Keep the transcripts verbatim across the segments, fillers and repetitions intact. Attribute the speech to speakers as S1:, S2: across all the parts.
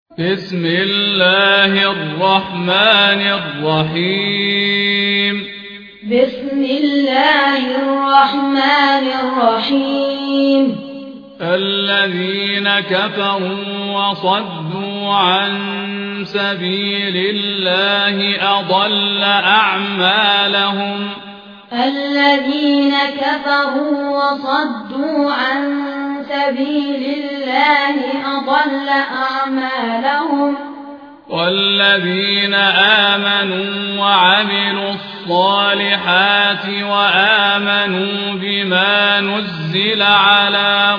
S1: بسم الله الرحمن الرحيم
S2: بسم الله الرحمن الرحيم
S1: الذين كفروا وصدوا عن سبيل الله أضل أعمالهم
S2: الذين كفروا وصدوا عن سبيل الله أضل أعمالهم
S1: والذين آمنوا وعملوا الصالحات وآمنوا بما نزل على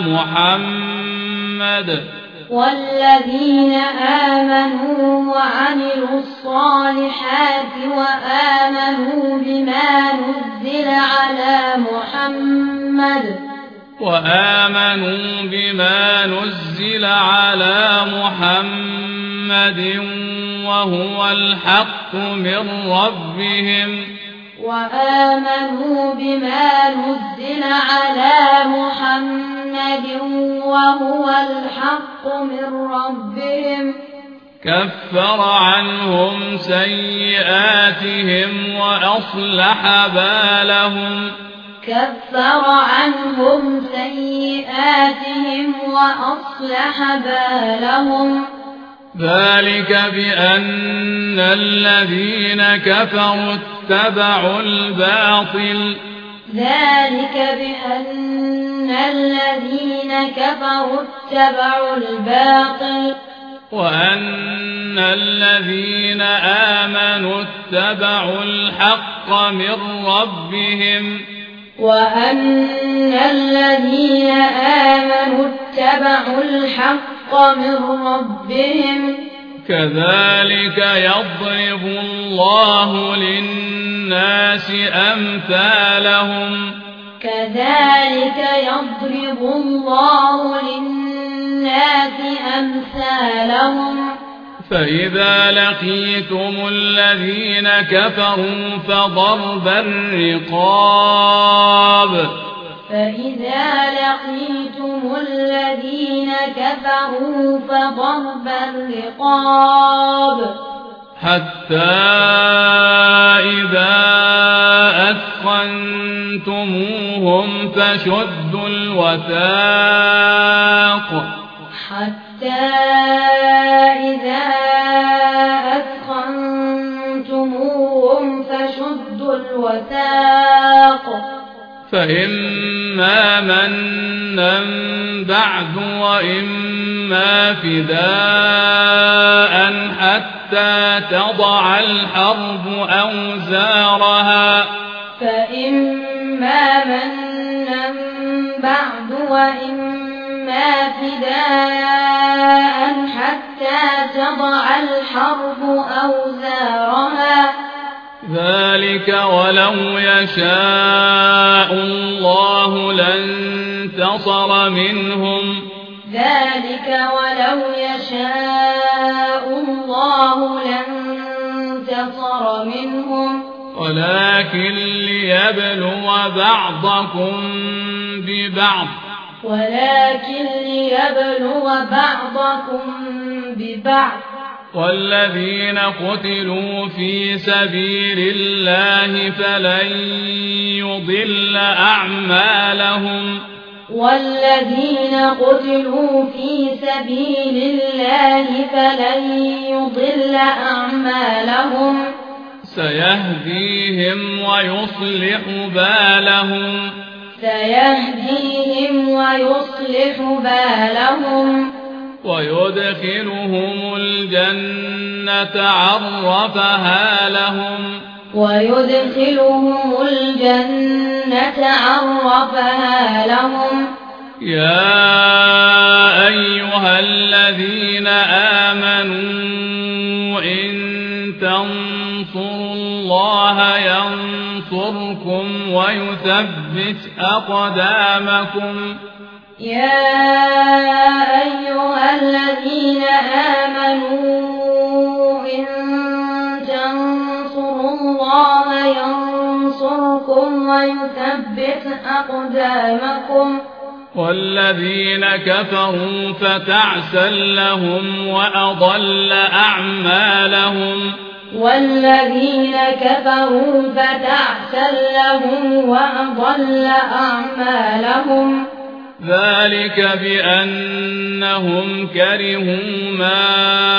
S1: محمد
S2: والذين آمنوا وعملوا الصالحات وآمنوا بما نزل على محمد
S1: وآمنوا بما نزل على محمد وهو الحق من ربهم
S2: وآمنوا بما نزل على محمد وهو الحق من ربهم
S1: كفر عنهم سيئاتهم وأصلح بالهم
S2: كفر عنهم سيئاتهم وأصلح بالهم
S1: ذلك بأن الذين كفروا اتبعوا الباطل
S2: ذلك بأن الذين كفروا اتبعوا الباطل
S1: وأن الذين آمنوا اتبعوا الحق من ربهم
S2: وأن الذين آمنوا اتبعوا الحق من ربهم
S1: كذلك يضرب الله للناس أمثالهم
S2: كذلك يضرب الله للناس أمثالهم
S1: فإذا لقيتم الذين كفروا فضرب الرقاب
S2: فإذا لقيتم الذين كفروا فضرب الرقاب
S1: حتى إذا أثخنتموهم فشدوا الوثاق
S2: حتى إذا أثخنتموهم فشدوا الوثاق
S1: فإما منا بعد وإما فداء حتى تضع الحرب أوزارها
S2: فإما منا بعد وإما فداء حتى تضع الحرب أوزارها
S1: ذلك ولو يشاء الله لانتصر منهم
S2: ذلك ولو يشاء الله لانتصر منهم
S1: ولكن ليبلو بعضكم ببعض
S2: ولكن ليبلو بعضكم ببعض
S1: والذين قتلوا في سبيل الله فلن يضل أعمالهم
S2: والذين قتلوا في سبيل الله فلن يضل أعمالهم
S1: سيهديهم ويصلح بالهم
S2: سيهديهم ويصلح بالهم
S1: ويدخلهم الجنة عرفها لهم
S2: ويدخلهم الجنة عرفها لهم
S1: يا أيها الذين آمنوا إن تنصروا الله ينصركم ويثبت أقدامكم
S2: يا أيها الذين آمنوا إن تنصروا الله ينصركم ويثبت أقدامكم
S1: والذين كفروا فتعسا لهم وأضل أعمالهم
S2: والذين كفروا فتعسا لهم وأضل أعمالهم
S1: ذلك بأنهم كرهوا ما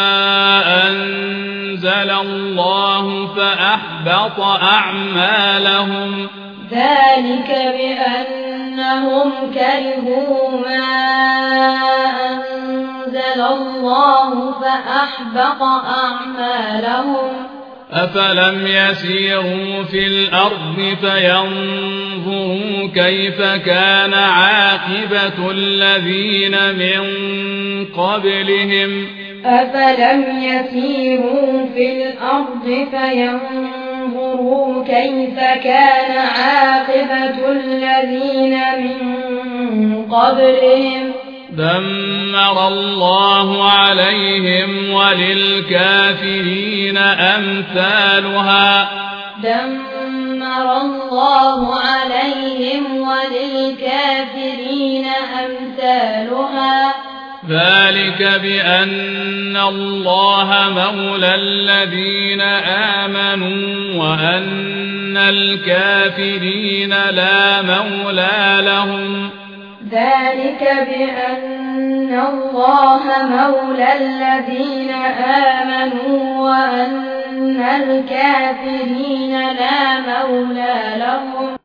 S1: أنزل الله فأحبط أعمالهم
S2: ذلك بأنهم كرهوا ما أنزل الله فأحبط أعمالهم
S1: أفلم يسيروا في الأرض فينظروا كيف كان عاقبة الذين من قبلهم
S2: أفلم يسيروا في الأرض فينظروا كيف كان عاقبة الذين من قبلهم
S1: دمر الله عليهم وللكافرين أمثالها
S2: دمر الله عليهم وللكافرين أمثالها
S1: ذلك بأن الله مولى الذين آمنوا وأن الكافرين لا مولى لهم
S2: ذلك بأن الله مولى الذين آمنوا وأن الكافرين لا مولى لهم